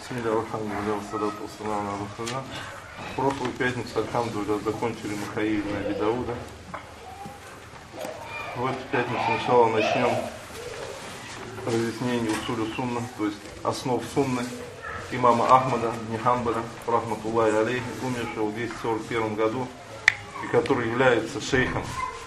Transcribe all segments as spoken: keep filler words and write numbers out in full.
В прошлую пятницу, альхамдулилля, закончили Михаил на Аби Дауда. В эту пятницу сначала начнем разъяснение усулю сунна, то есть основ сунны имама Ахмада бн Ханбаля, рахматуллахи алейхи, умершего в двести сорок первом году, и который является шейхом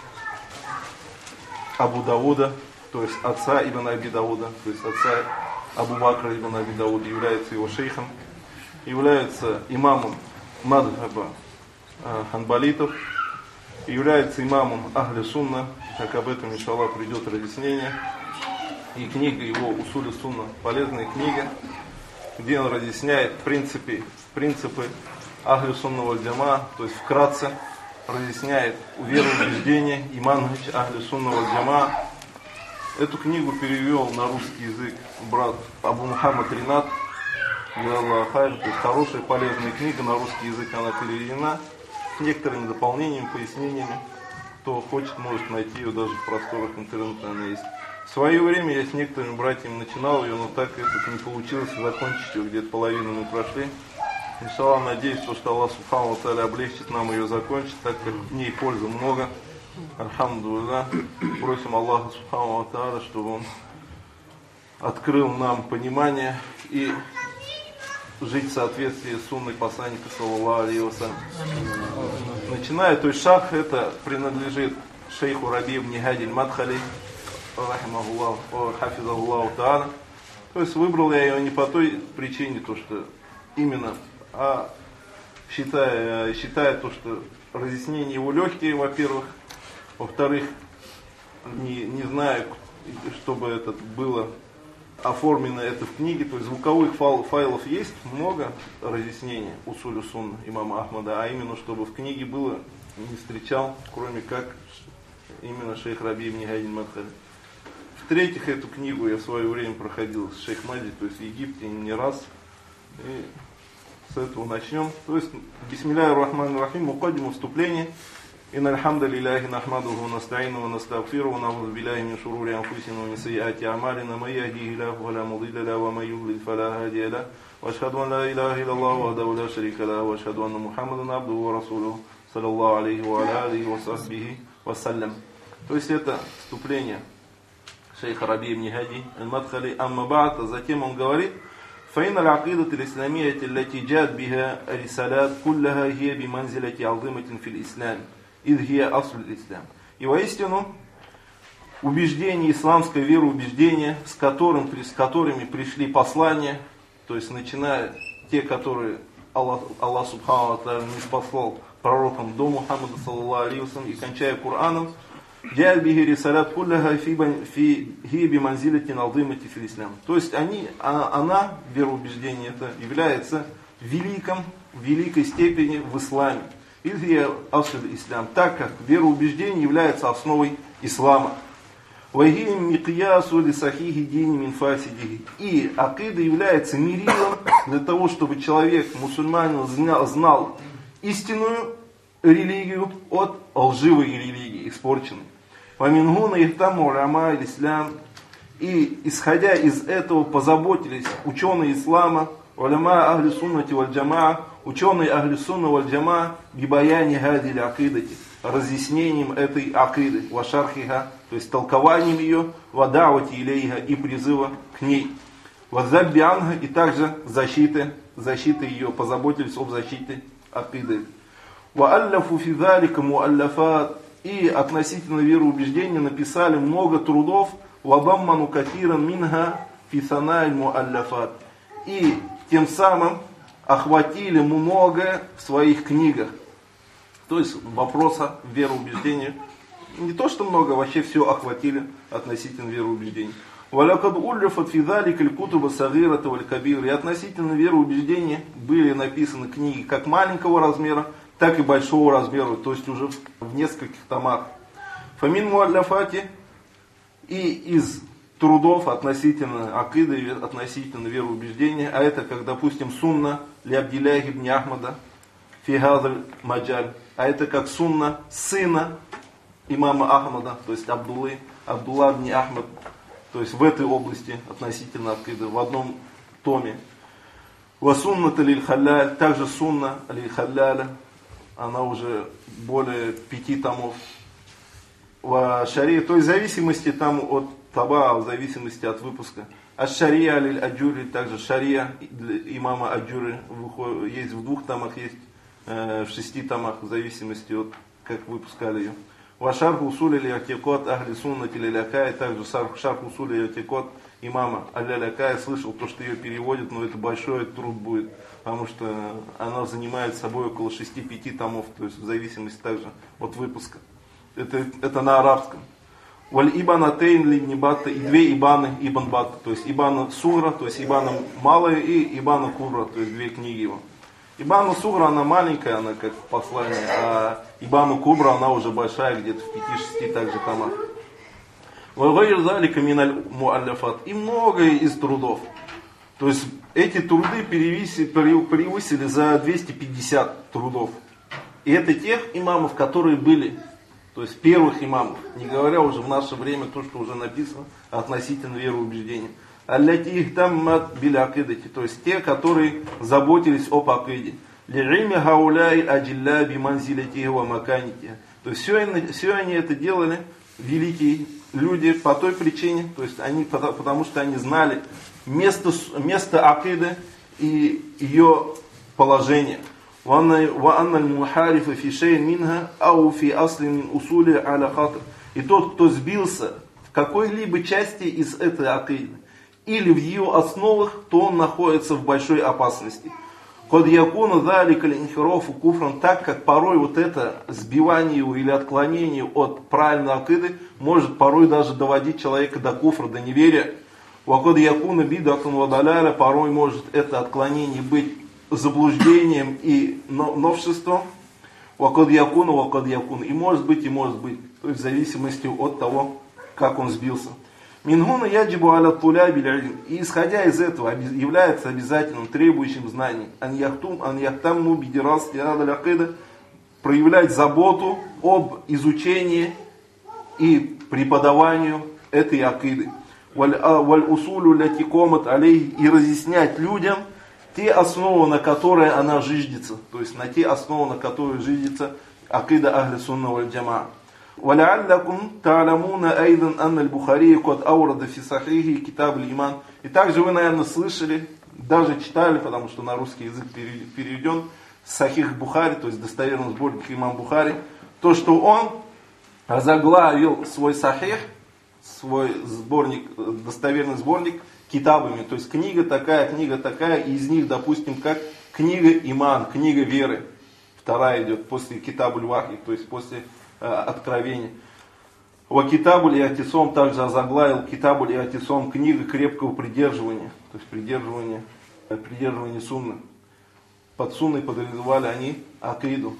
Абу Дауда, то есть отца Ибн Аби Дауда, то есть отца Абу Бакра Ибн Аби Дауда, является его шейхом, является имамом мадхаба э, ханбалитов, является имамом Ахли Сунна, как об этом, иншаллах, придет разъяснение. И книга его «Усулю Сунна» полезная книга, где он разъясняет принципы, принципы Ахли Сунна валь Джамаа, то есть вкратце разъясняет вероубеждение и манхадж Ахли Сунна валь Джамаа. Эту книгу перевел на русский язык брат Абу Мухаммад Ринат, то есть хорошая, полезная книга, на русский язык она переведена, с некоторыми дополнениями, пояснениями. Кто хочет, может найти ее даже в просторах интернета, она есть. В свое время я с некоторыми братьями начинал ее, но так это не получилось закончить ее, где-то половину мы прошли. Иншаллах, надеюсь, что Аллах Субхану ва Тааля облегчит нам ее закончить, так как в ней пользы много. Альхамдулилля. Просим Аллаха Субхану ва Тааля, чтобы Он открыл нам понимание и жить в соответствии с сунной посланника саллаллаху алейхи ва саллям. Начиная, то есть шах это принадлежит шейху Раби ибн Хади аль-Мадхали, рахимахуллах, хафизахуллаху тааля. То есть выбрал я ее не по той причине, то что именно, а считая, считая то, что разъяснения его легкие, во-первых, во-вторых, не, не знаю, чтобы это было оформлено это в книге, то есть звуковых файлов есть много разъяснений усулю сунна имама Ахмада, а именно чтобы в книге было, не встречал, кроме как именно шейх Раби ибн Хади аль-Мадхали. В-третьих, эту книгу я в свое время проходил с шейх Мади, то есть в Египте не раз, и с этого начнем. То есть бисмилляхи рахмани рахим, мукаддима, вступление. إن الحمد لله نحمده ونستعينه ونستغفره ونعوذ بالله من شرور أنفسنا ومن سيئات أعمالنا من يهديه الله فلا مضل له ومن يضلل فلا هادي له وأشهد أن لا إله إلا الله وحده لا شريك له وأشهد أن محمدا عبده ورسوله صلى الله عليه وعلى آله وصحبه وسلم. То есть это вступление шейха Раби ибн Хади аль-Мадхали. Амма ба'д, затем он говорит: فإن العقيدة الإسلامية التي جاءت بها الرسالات كلها هي بمنزلة عظيمة في الإسلام. И воистину убеждение, исламское вероубеждение, с, которым, с которыми пришли послания, то есть начиная те, которые Аллах, Аллах Субхану ва Тааля не спаслал пророкам до Мухаммада саллаллаху алейхи ва саллям, и кончая Кораном, то есть они, она, вероубеждение это, является великом, в великой степени в исламе. Ислам, так как вероубеждение является основой ислама. И акида является мерилом для того, чтобы человек, мусульманин, знал, знал истинную религию от лживой религии, испорченной. И исходя из этого позаботились ученые ислама, уляма ахли суннати валь джамаа, ученые Ахли Сунна валь Джамаа, бибаяни хади акидати, разъяснением этой акиды, вашархиха, то есть толкованием ее, вадавати илейха, и призыва к ней, вазабби анха, и также защиты, защиты ее, позаботились об защите акиды. Вааллафу фи залика муаллафат, и относительно вероубеждения написали много трудов, вадамману катиран минха фи санаиль муаллафат, и тем самым охватили многое в своих книгах. То есть вопроса вероубеждения. Не то, что много, вообще все охватили относительно вероубеждения. И относительно вероубеждения были написаны книги как маленького размера, так и большого размера, то есть уже в нескольких томах. Фамин муалляфати, и из трудов относительно акиды, относительно вероубеждения, а это как, допустим, сунна ли Абдилляхи ибн Ахмада фи хазаль маджаль, а это как сунна сына имама Ахмада, то есть Абдуллы, Абдулла ибн Ахмад, то есть в этой области относительно акиды, в одном томе. Ва сунната лиль халяль, также сунна лиль халляля, она уже более пяти томов. Ва шария, то есть в зависимости там от таба, в зависимости от выпуска. А шария лиль аджури, также шария имама Аджури есть в двух томах, есть э, в шести томах, в зависимости от как выпускали ее. Ва шарх усули ли атикот ахли суннати лилякай, также шарх усули ли атикот имама Аль-Лякай, слышал то, что ее переводят, но это большой труд будет, потому что она занимает собой около шести-пяти томов, то есть в зависимости также от выпуска. Это, это на арабском. Валь ибана тейн ли нибатта, и две ибаны ибн батта, то есть ибана сугра, то есть ибана малая, и ибана кубра, то есть две книги его. Ибана сугра, она маленькая, она как послание, а ибана кубра, она уже большая, где-то в пяти-шести также томах. И многое из трудов. То есть эти труды превысили за двести пятьдесят трудов. И это тех имамов, которые были, то есть первых имамов, не говоря уже в наше время то, что уже написано относительно вероубеждения. Аллати ихтаммат биль акидати, то есть те, которые заботились об акиде. Ли'ильми хауляй аджилля биманзилати ва маканити. То есть все они, все они это делали, великие люди, по той причине, то есть они, потому что они знали место, место акиды и ее положение. И тот, кто сбился в какой-либо части из этой акиды или в ее основах, то он находится в большой опасности. Код якуна залика линхирофу куфран, так как порой вот это сбивание или отклонение от правильной акиды может порой даже доводить человека до куфра, до неверия. Вакод якуна бидатун вадаляля, порой может это отклонение быть заблуждением и новшеством. Вакод якуна, вакод якуна, и может быть, и может быть, то есть в зависимости от того, как он сбился. Мингуна яджибу аля туля биль. И исходя из этого является обязательным, требующим знаний. Ан яхтум, ан яхтамну бидирас тиадаль акида, проявлять заботу об изучении и преподаванию этой акиды. Валь усулю ляти комат алей, и разъяснять людям те основы, на которые она жиждется. То есть на те основы, на которые жиждется акида ахли сунна валь джамаа. وَلَعَلَّكُمْ تَعْلَمُونَ أَيْضًا أَنَّ الْبُخَارِيَّ قَدْ أَوْرَدَ فِي صَحِيحِهِ كِتَابَ الْإِيمَانِ. И также вы, наверное, слышали, даже читали, потому что на русский язык переведен, Сахих Бухари, то есть достоверный сборник имам Бухари, то, что он озаглавил свой Сахих, свой сборник, достоверный сборник, китабами, то есть книга такая, книга такая, и из них, допустим, как книга Иман, книга веры, вторая идет после Китабуль Вахи, то есть после откровения. Ва Китабуль и Атисом также озаглавил Китабуль и Атисом, книга крепкого придерживания, то есть придерживание, придерживание сунны. Под сунной подразумевали они акиду.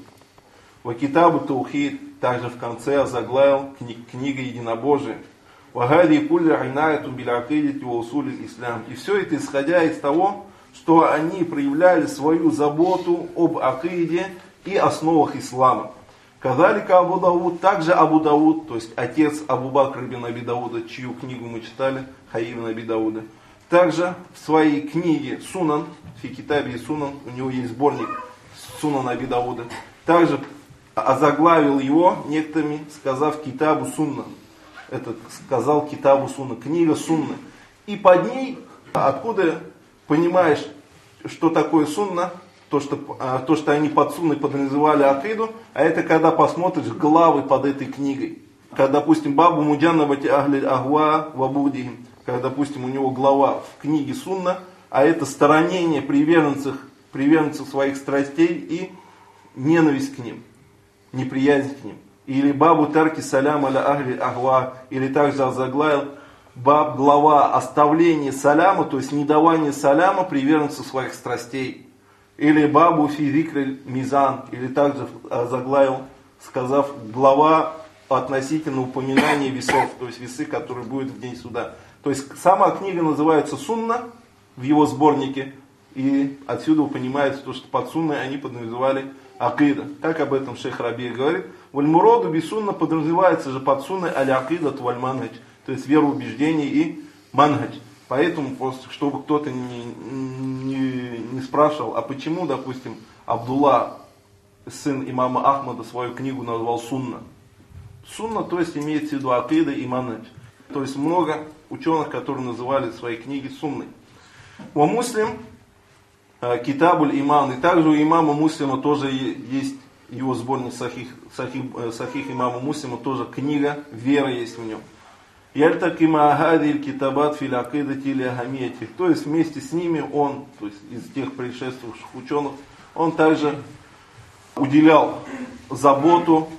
Ва Китабу Таухид также в конце озаглавил кни, книга единобожия. Ва Хади кулли айнаяту биль акидити ва усули ислам. И все это исходя из того, что они проявляли свою заботу об акиде и основах ислама. Кадалика Абу Дауд, также Абу Дауд, то есть отец Абу Бакр ибн Аби Дауда, чью книгу мы читали, Хай ибн Аби Дауда. Также в своей книге Сунан, фи китабе и Сунан, у него есть сборник Сунан Аби Дауда, также озаглавил его некоторыми, сказав Китабу Сунна. Это сказал Китабу Сунна, книга Сунны. И под ней, откуда понимаешь, что такое Сунна, То что, то, что они под сунной подразумевали акиду, а это когда посмотришь главы под этой книгой. Когда, допустим, Бабу Муджаннабати Ахли Ахва Вабудихим, когда, допустим, у него глава в книге Сунна, а это сторонение приверженцев, приверженцев своих страстей и ненависть к ним, неприязнь к ним. Или Бабу Тарки Салям аля Ахли Ахва, или также озаглавил Баб, глава оставления саляма, то есть недавание саляма приверженцев своих страстей. Или Бабу Физикрель Мизан, или также заглавил, сказав, глава относительно упоминания весов, то есть весы, которые будут в день суда. То есть сама книга называется Сунна в его сборнике, и отсюда понимается то, что под Сунной они подразумевали акида. Как об этом шейх Раби говорит, вальмуроду би Сунна подразумевается же под Сунной аль-акидат валь-манхадж, то есть вероубеждение и манхадж. Поэтому, чтобы кто-то не, не, не спрашивал, а почему, допустим, Абдулла, сын имама Ахмада, свою книгу назвал Сунна? Сунна, то есть имеется в виду акида и манадж. То есть много ученых, которые называли свои книги сунной. У Муслим Китабуль Иман, и также у имама Муслима тоже есть его сборник Сахих, Сахих, Сахих имама Муслима, тоже книга, вера есть в нем. Яльтакима Ахадиль Китабат Фил Акидати Ли Ахамияти. То есть вместе с ними он, то есть из тех предшествующих ученых, он также уделял заботу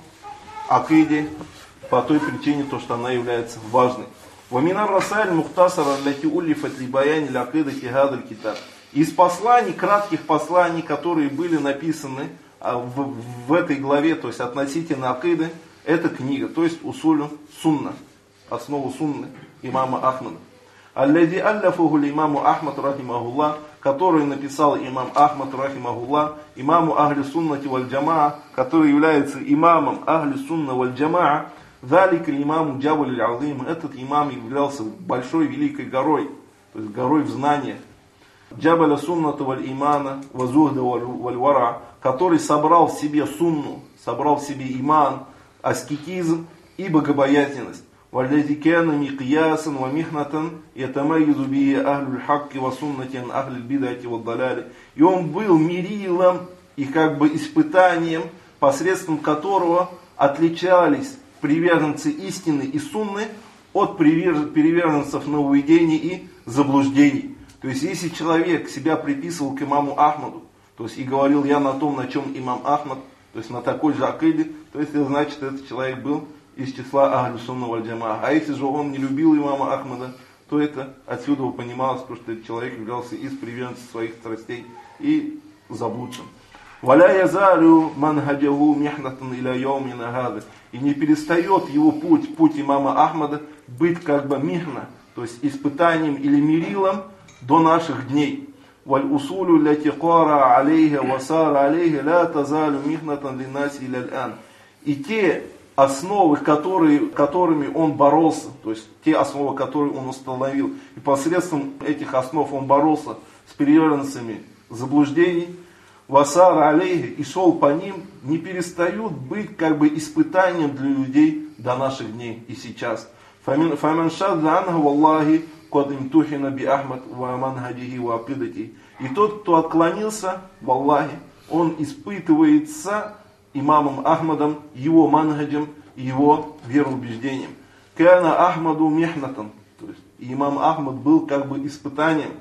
акиде по той причине, то, что она является важной. Ваминар Расаль Мухтасара Ляти Уллифат Либаяни Лякидати Гадаль Китаб. Из посланий, кратких посланий, которые были написаны в, в этой главе, то есть относительно акиды, это книга, то есть усулю сунна, основу сунны имама Ахмада. Аллади алляфуху имаму Ахмад рахимахуллах, который написал имам Ахмад рахимахуллах, имаму Ахли Суннати валь Джамаа, который является имамом Ахли Сунна валь Джамаа. Далик имаму Джабаль аль-Азим, этот имам являлся большой великой горой, то есть горой в знаниях. Джабаля Сунната валь Имана вазухда валь Вара, который собрал в себе сунну, собрал в себе иман, аскетизм и богобоязненность. والذي كان مقياسا ومحنة يتميز به أهل الحق وسنة عن أهل البدعة والضلال. И он был мерилом и как бы испытанием, посредством которого отличались приверженцы истины и сунны от приверженцев нововведений и заблуждений. То есть если человек себя приписывал к имаму Ахмаду, то есть и говорил, я на том, на чем имам Ахмад, то есть на такой же акиде, то есть это значит, этот человек был из числа Ахлю Сунна валь Джамаа. А если же он не любил имама Ахмада, то это отсюда понималось, что этот человек являлся из приверженцев своих страстей и заблудшим. Валя язалю манхаджаху михнатан иля яумина хаза. И не перестает его путь, путь имама Ахмада, быть как бы михна, то есть испытанием или мерилом до наших дней. Валь усулю ля тикара алейха васара алейха ля тазалю михнатан линаси иля аль-ан. И те основы, которые, которыми он боролся, то есть те основы, которые он установил, и посредством этих основ он боролся с приверженцами заблуждений, васара алейхи, и шел по ним, не перестают быть как бы испытанием для людей до наших дней и сейчас. Фаман шадда анху валлахи код имтухина би Ахмад ва манхаджихи ва акидати. И тот, кто отклонился, валлахи, он испытывается имамом Ахмадом, его манхаджем, его вероубеждением. Кана Ахмаду михнатан, то есть имам Ахмад был как бы испытанием.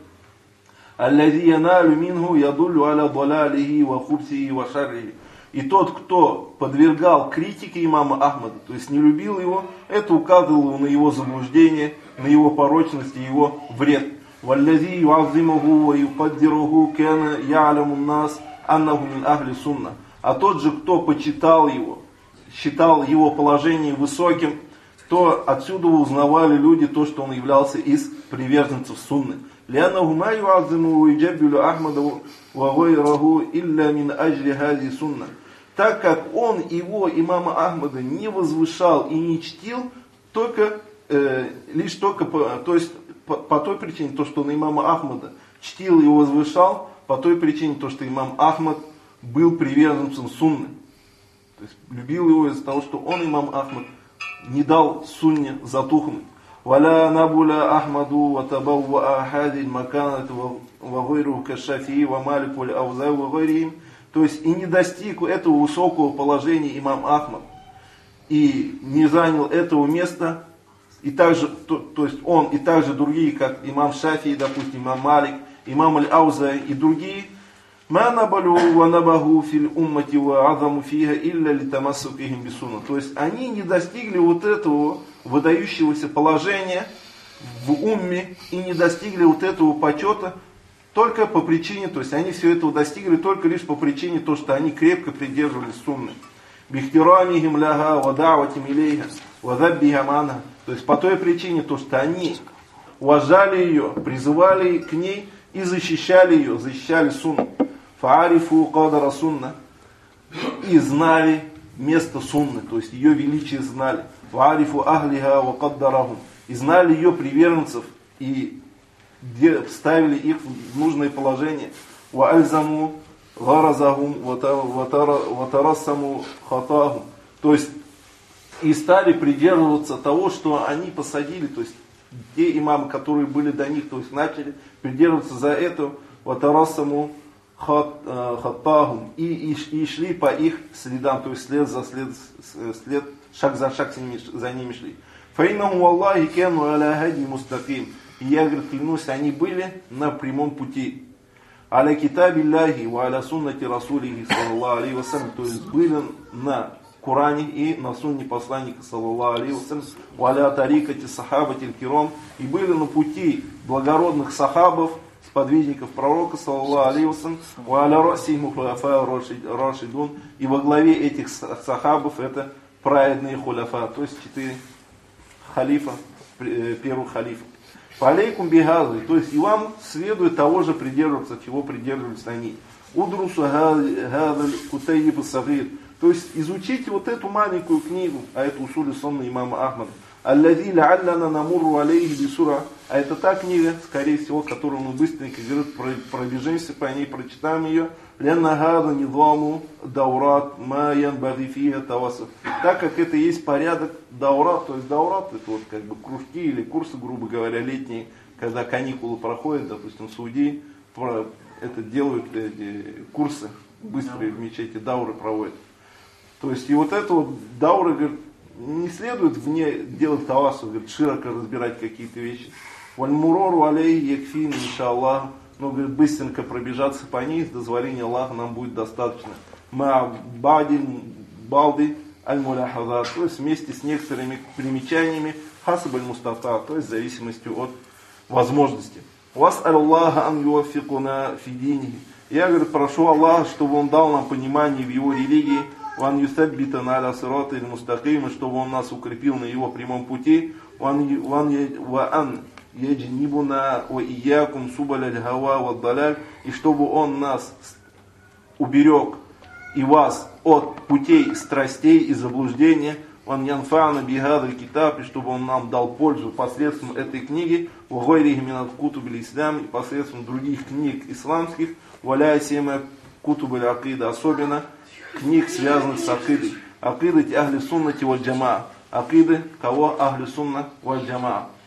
Аллади яналю минху ядуллю аля далалихи ва хубсихи ва шаррихи. И тот, кто подвергал критике имама Ахмада, то есть не любил его, это указывало на его заблуждение, на его порочность и его вред. Валлади юаззимуху ва юкаддируху кана я'ламу нас аннаху мин ахли сунна. А тот же, кто почитал его, считал его положение высоким, то отсюда узнавали люди то, что он являлся из приверженцев сунны. لأنه ما يعظم ويجبل أحمد وغيره إلا من أجل هذه سنة. Так как он его, имама Ахмада, не возвышал и не чтил, только, э, лишь только по, то есть, по, по той причине, то, что он имама Ахмада чтил и возвышал, по той причине, то, что имам Ахмад был приверженцем сунны. То есть любил его из-за того, что он, имам Ахмад, не дал сунне затухнуть. ولا نبل أحمد وتبوأ هذه المكانة وغيره كالشافعي ومالك والأوزاعي وغيرهم. То есть и не достиг этого высокого положения имам Ахмад, и не занял этого места, и также, то, то есть он и также другие, как имам Шафии, допустим, имам Малик, имам Аль-Аузаи и другие, ما نبلوا ونبهوا في الأمة وعظموا فيها إلا لتمسكهم بسنة. То есть они не достигли вот этого выдающегося положения в умме и не достигли вот этого почета только по причине, то есть они все этого достигли только лишь по причине того, что они крепко придерживались сунны. Бихтирамихим ляха вадаватим илейха вадаббихам анха. То есть по той причине, то, что они уважали ее, призывали к ней и защищали ее, защищали сунну. Фаарифу кадара сунна. И знали место сунны, то есть ее величие знали. Фаарифу ахлиха ва каддарахум. И знали ее приверженцев и ставили их в нужное положение. وَأَلْزَمُوا غَرَزَهُمْ وَتَرَسَّمُوا خَطَاهُمْ. То есть, и стали придерживаться того, что они посадили, то есть, те имамы, которые были до них, то есть, начали придерживаться за это, وَتَرَسَّمُوا خَطَاهُمْ, и, и, и шли по их следам, то есть, след за след, след шаг за шаг за ними, за ними шли. فَإِنَّهُمْ وَاللَّهِ كَانُوا عَلَى هَدْيٍ مُسْتَقِيمٍ. И я, говорит, клянусь, они были на прямом пути. «Аля китаби Аллахи ва аля суннати Расулихи саллаллаху алейхи вассалям», то есть были на Коране и на сунне посланника саллаллаху алейхи вассалям, «Ва аля тарикати сахабати кирам», и были на пути благородных сахабов, сподвижников пророка саллаллаху алейхи вассалям, «Ва аля расихим хуляфа рашидун», и во главе этих сахабов это праведные хуляфа, то есть четыре халифа, первый халиф. Фалейкум бихазы, то есть и вам следует того же придерживаться, чего придерживались они. Удрусу гадаль кутайиб сагир, то есть изучите вот эту маленькую книгу, а это усули сонна имама Ахмада. Аллади ла'аллана намурру алейхи бисура, а это та книга, скорее всего, которую мы быстренько, говорит, пробежимся по ней, прочитаем ее. Ленна гада нидаму даурат ма янбаги фиха тавасуф. Так как это есть порядок даурат, то есть даурат это вот как бы кружки или курсы, грубо говоря, летние, когда каникулы проходят, допустим, судьи это делают эти курсы быстрые в мечети, дауры проводят. То есть и вот это вот дауры, говорит, не следует в ней делать тавасу, говорит, широко разбирать какие-то вещи. Вальмурору алей якфин иншаллах. Но, говорит, быстренько пробежаться по ней, с дозволения Аллаха нам будет достаточно. Ма бади балди аль-муляхазат, то есть вместе с некоторыми примечаниями, хасаб аль-мустафа, то есть в зависимости от возможности. Вас аллаха ан юаффикуна фи динихи. Я, говорит, прошу Аллаха, чтобы Он дал нам понимание в Его религии, ван юсаббитана аля сирата аль-мустакима, чтобы Он нас укрепил на Его прямом пути, ван ван яджнибуна ва иякум субаль аль-хава ва даляль, и чтобы Он нас уберег и вас от путей страстей и заблуждения, ван янфа'на бихадаль китаб, и чтобы Он нам дал пользу посредством этой книги, ва гайрихи минат кутубиль ислам, и посредством других книг исламских, валя сема кутубиль акида, особенно книг, связанных с акидой. Акидой ахли суннати валь джамаа. Акиды кого? Ахли сунна валь джамаа.